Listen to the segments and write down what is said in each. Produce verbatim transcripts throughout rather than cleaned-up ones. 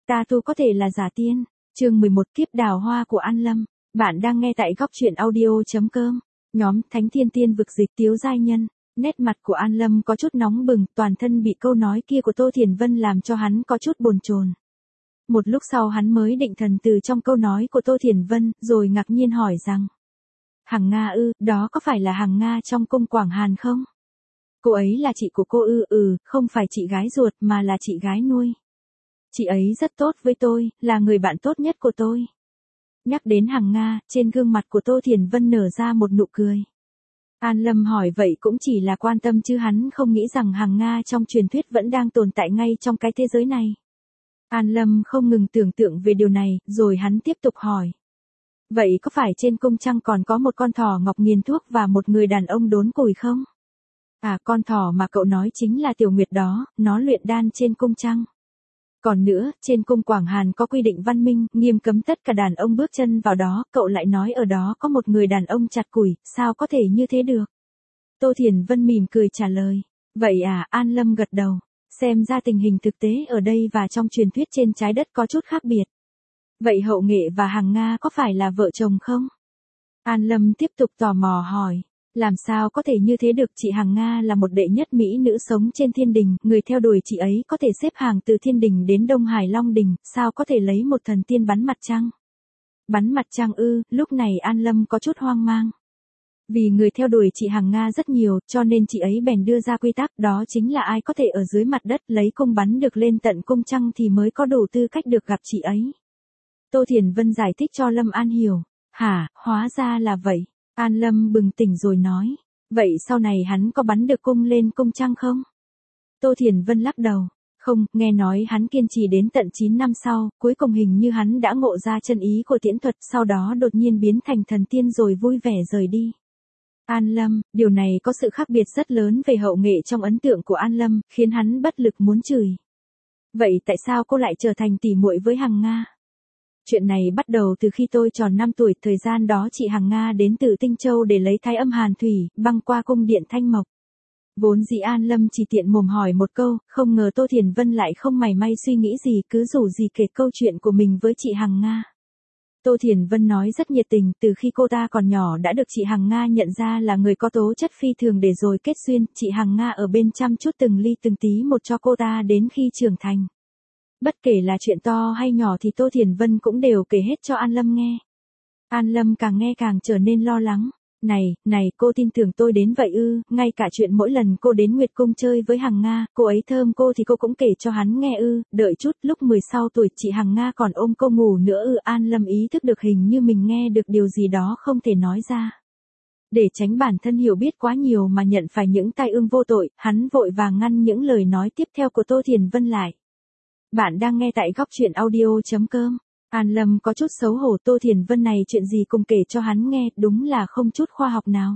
Ta tu có thể là giả tiên. Chương mười một Kiếp đào hoa của An Lâm. Bạn đang nghe tại góc truyện audio.com. Nhóm Thánh Thiên Tiên vực dịch Tiếu giai nhân. Nét mặt của An Lâm có chút nóng bừng, toàn thân bị câu nói kia của Tô Thiền Vân làm cho hắn có chút bồn chồn. Một lúc sau hắn mới định thần từ trong câu nói của Tô Thiền Vân, rồi ngạc nhiên hỏi rằng: Hằng Nga ư, đó có phải là Hằng Nga trong cung Quảng Hàn không? Cô ấy là chị của cô ư? Ừ, không phải chị gái ruột mà là chị gái nuôi. Chị ấy rất tốt với tôi, là người bạn tốt nhất của tôi. Nhắc đến Hằng Nga, trên gương mặt của Tô Thiền Vân nở ra một nụ cười. An Lâm hỏi vậy cũng chỉ là quan tâm chứ hắn không nghĩ rằng Hằng Nga trong truyền thuyết vẫn đang tồn tại ngay trong cái thế giới này. An Lâm không ngừng tưởng tượng về điều này, rồi hắn tiếp tục hỏi. Vậy có phải trên cung trăng còn có một con thỏ ngọc nghiền thuốc và một người đàn ông đốn củi không? À, con thỏ mà cậu nói chính là Tiểu Nguyệt đó, nó luyện đan trên cung trăng. Còn nữa, trên cung Quảng Hàn có quy định văn minh, nghiêm cấm tất cả đàn ông bước chân vào đó, cậu lại nói ở đó có một người đàn ông chặt củi, sao có thể như thế được? Tô Thiền Vân mỉm cười trả lời. Vậy à, An Lâm gật đầu. Xem ra tình hình thực tế ở đây và trong truyền thuyết trên trái đất có chút khác biệt. Vậy Hậu Nghệ và Hằng Nga có phải là vợ chồng không? An Lâm tiếp tục tò mò hỏi. Làm sao có thể như thế được, chị Hằng Nga là một đệ nhất mỹ nữ sống trên thiên đình, người theo đuổi chị ấy có thể xếp hàng từ thiên đình đến Đông Hải Long Đình, sao có thể lấy một thần tiên bắn mặt trăng? Bắn mặt trăng ư? Lúc này An Lâm có chút hoang mang. Vì người theo đuổi chị Hằng Nga rất nhiều, cho nên chị ấy bèn đưa ra quy tắc, đó chính là ai có thể ở dưới mặt đất lấy cung bắn được lên tận cung trăng thì mới có đủ tư cách được gặp chị ấy. Tô Thiền Vân giải thích cho Lâm An hiểu. Hả, hóa ra là vậy. An Lâm bừng tỉnh rồi nói. Vậy sau này hắn có bắn được cung lên cung trăng không? Tô Thiền Vân lắc đầu. Không, nghe nói hắn kiên trì đến tận chín năm sau, cuối cùng hình như hắn đã ngộ ra chân ý của tiễn thuật, sau đó đột nhiên biến thành thần tiên rồi vui vẻ rời đi. An Lâm, điều này có sự khác biệt rất lớn về Hậu Nghệ trong ấn tượng của An Lâm, khiến hắn bất lực muốn chửi. Vậy tại sao cô lại trở thành tỉ muội với Hằng Nga? Chuyện này bắt đầu từ khi tôi tròn năm tuổi, thời gian đó chị Hằng Nga đến từ Tinh Châu để lấy thái âm hàn thủy, băng qua cung điện Thanh Mộc. Vốn dĩ An Lâm chỉ tiện mồm hỏi một câu, không ngờ Tô Thiền Vân lại không mảy may suy nghĩ gì, cứ rủ gì kể câu chuyện của mình với chị Hằng Nga. Tô Thiền Vân nói rất nhiệt tình, từ khi cô ta còn nhỏ đã được chị Hằng Nga nhận ra là người có tố chất phi thường để rồi kết duyên, chị Hằng Nga ở bên chăm chút từng ly từng tí một cho cô ta đến khi trưởng thành. Bất kể là chuyện to hay nhỏ thì Tô Thiền Vân cũng đều kể hết cho An Lâm nghe. An Lâm càng nghe càng trở nên lo lắng. Này, này, cô tin tưởng tôi đến vậy ư? Ngay cả chuyện mỗi lần cô đến Nguyệt Cung chơi với Hằng Nga, cô ấy thơm cô thì cô cũng kể cho hắn nghe ư? Đợi chút, lúc mười sáu tuổi chị Hằng Nga còn ôm cô ngủ nữa ư? An Lâm ý thức được hình như mình nghe được điều gì đó không thể nói ra. Để tránh bản thân hiểu biết quá nhiều mà nhận phải những tai ương vô tội, hắn vội vàng ngăn những lời nói tiếp theo của Tô Thiền Vân lại. Bạn đang nghe tại góc truyện audio.com. An Lâm có chút xấu hổ, Tô Thiền Vân này chuyện gì cùng kể cho hắn nghe, đúng là không chút khoa học nào.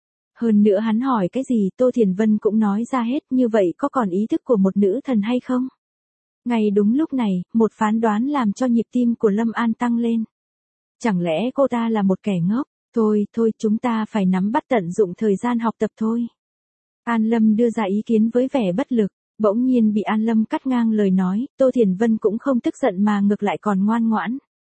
Hơn nữa hắn hỏi cái gì Tô Thiền Vân cũng nói ra hết, như vậy có còn ý thức của một nữ thần hay không? Ngay đúng lúc này, một phán đoán làm cho nhịp tim của Lâm An tăng lên. Chẳng lẽ cô ta là một kẻ ngốc? Thôi, thôi, chúng ta phải nắm bắt tận dụng thời gian học tập thôi. An Lâm đưa ra ý kiến với vẻ bất lực. Bỗng nhiên bị An Lâm cắt ngang lời nói, Tô Thiền Vân cũng không tức giận mà ngược lại còn ngoan ngoãn.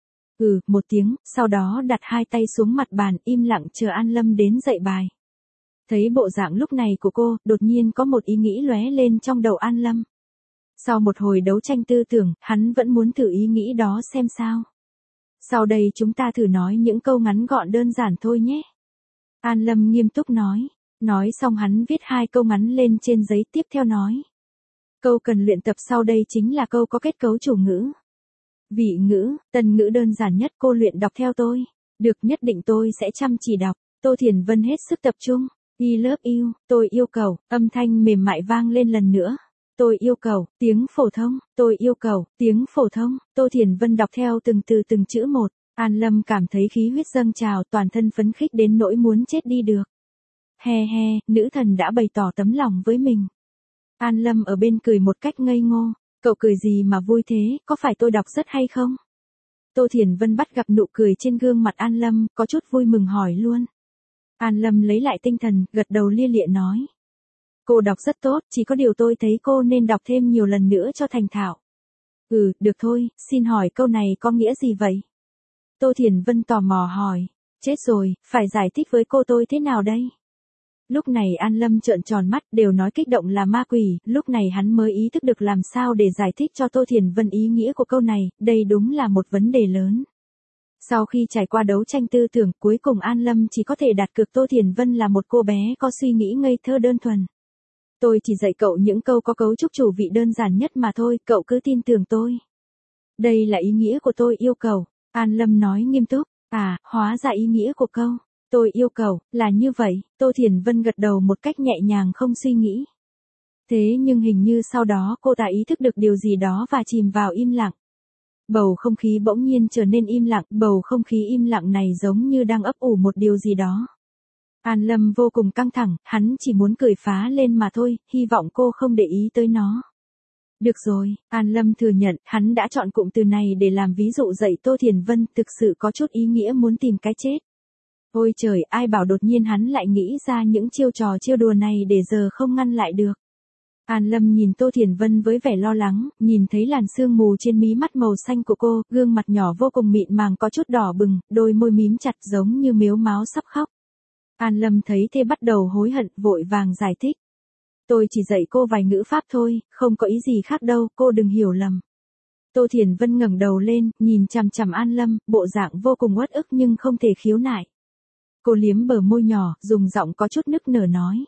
Ừ, một tiếng, sau đó đặt hai tay xuống mặt bàn im lặng chờ An Lâm đến dạy bài. Thấy bộ dạng lúc này của cô, đột nhiên có một ý nghĩ lóe lên trong đầu An Lâm. Sau một hồi đấu tranh tư tưởng, hắn vẫn muốn thử ý nghĩ đó xem sao. Sau đây chúng ta thử nói những câu ngắn gọn đơn giản thôi nhé. An Lâm nghiêm túc nói. Nói xong hắn viết hai câu ngắn lên trên giấy, tiếp theo nói. Câu cần luyện tập sau đây chính là câu có kết cấu chủ ngữ. Vị ngữ, tân ngữ đơn giản nhất, cô luyện đọc theo tôi. Được, nhất định tôi sẽ chăm chỉ đọc. Tô Thiền Vân hết sức tập trung. I love you, tôi yêu cầu, âm thanh mềm mại vang lên lần nữa. Tôi yêu cầu, tiếng phổ thông, tôi yêu cầu, tiếng phổ thông. Tô Thiền Vân đọc theo từng từ từng chữ một. An Lâm cảm thấy khí huyết dâng trào, toàn thân phấn khích đến nỗi muốn chết đi được. He he, nữ thần đã bày tỏ tấm lòng với mình. An Lâm ở bên cười một cách ngây ngô. Cậu cười gì mà vui thế, có phải tôi đọc rất hay không? Tô Thiền Vân bắt gặp nụ cười trên gương mặt An Lâm, có chút vui mừng hỏi luôn. An Lâm lấy lại tinh thần, gật đầu lia lịa nói. Cô đọc rất tốt, chỉ có điều tôi thấy cô nên đọc thêm nhiều lần nữa cho thành thạo. Ừ, được thôi, xin hỏi câu này có nghĩa gì vậy? Tô Thiền Vân tò mò hỏi. Chết rồi, phải giải thích với cô tôi thế nào đây? Lúc này An Lâm trợn tròn mắt, đều nói kích động là ma quỷ, lúc này hắn mới ý thức được làm sao để giải thích cho Tô Thiền Vân ý nghĩa của câu này, đây đúng là một vấn đề lớn. Sau khi trải qua đấu tranh tư tưởng, cuối cùng An Lâm chỉ có thể đặt cược Tô Thiền Vân là một cô bé có suy nghĩ ngây thơ đơn thuần. Tôi chỉ dạy cậu những câu có cấu trúc chủ vị đơn giản nhất mà thôi, cậu cứ tin tưởng tôi. Đây là ý nghĩa của tôi yêu cầu, An Lâm nói nghiêm túc. À, hóa ra ý nghĩa của câu tôi yêu cầu là như vậy, Tô Thiền Vân gật đầu một cách nhẹ nhàng không suy nghĩ. Thế nhưng hình như sau đó cô ta ý thức được điều gì đó và chìm vào im lặng. Bầu không khí bỗng nhiên trở nên im lặng, bầu không khí im lặng này giống như đang ấp ủ một điều gì đó. An Lâm vô cùng căng thẳng, hắn chỉ muốn cười phá lên mà thôi, hy vọng cô không để ý tới nó. Được rồi, An Lâm thừa nhận, hắn đã chọn cụm từ này để làm ví dụ dạy Tô Thiền Vân, thực sự có chút ý nghĩa muốn tìm cái chết. Ôi trời, ai bảo đột nhiên hắn lại nghĩ ra những chiêu trò chiêu đùa này để giờ không ngăn lại được. An Lâm nhìn Tô Thiền Vân với vẻ lo lắng, nhìn thấy làn sương mù trên mí mắt màu xanh của cô, gương mặt nhỏ vô cùng mịn màng có chút đỏ bừng, đôi môi mím chặt giống như mếu máo sắp khóc. An Lâm thấy thế bắt đầu hối hận, vội vàng giải thích. Tôi chỉ dạy cô vài ngữ pháp thôi, không có ý gì khác đâu, cô đừng hiểu lầm. Tô Thiền Vân ngẩng đầu lên, nhìn chằm chằm An Lâm, bộ dạng vô cùng uất ức nhưng không thể khiếu nại. Cô liếm bờ môi nhỏ, dùng giọng có chút nức nở nói.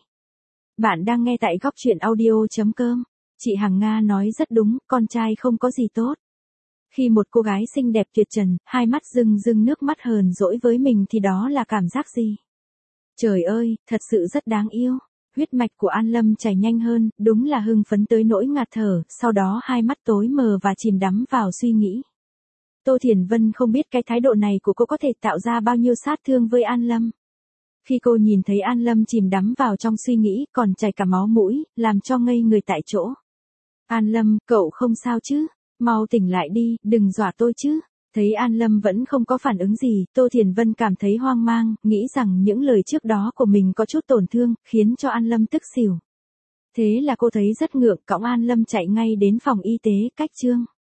Bạn đang nghe tại góc truyện audio chấm com. Chị Hằng Nga nói rất đúng, con trai không có gì tốt. Khi một cô gái xinh đẹp tuyệt trần, hai mắt rưng rưng nước mắt hờn dỗi với mình thì đó là cảm giác gì? Trời ơi, thật sự rất đáng yêu. Huyết mạch của An Lâm chảy nhanh hơn, đúng là hưng phấn tới nỗi ngạt thở, sau đó hai mắt tối mờ và chìm đắm vào suy nghĩ. Tô Thiền Vân không biết cái thái độ này của cô có thể tạo ra bao nhiêu sát thương với An Lâm. Khi cô nhìn thấy An Lâm chìm đắm vào trong suy nghĩ, còn chảy cả máu mũi, làm cho ngây người tại chỗ. An Lâm, cậu không sao chứ? Mau tỉnh lại đi, đừng dọa tôi chứ. Thấy An Lâm vẫn không có phản ứng gì, Tô Thiền Vân cảm thấy hoang mang, nghĩ rằng những lời trước đó của mình có chút tổn thương, khiến cho An Lâm tức xỉu. Thế là cô thấy rất ngượng, cõng An Lâm chạy ngay đến phòng y tế, cách Trương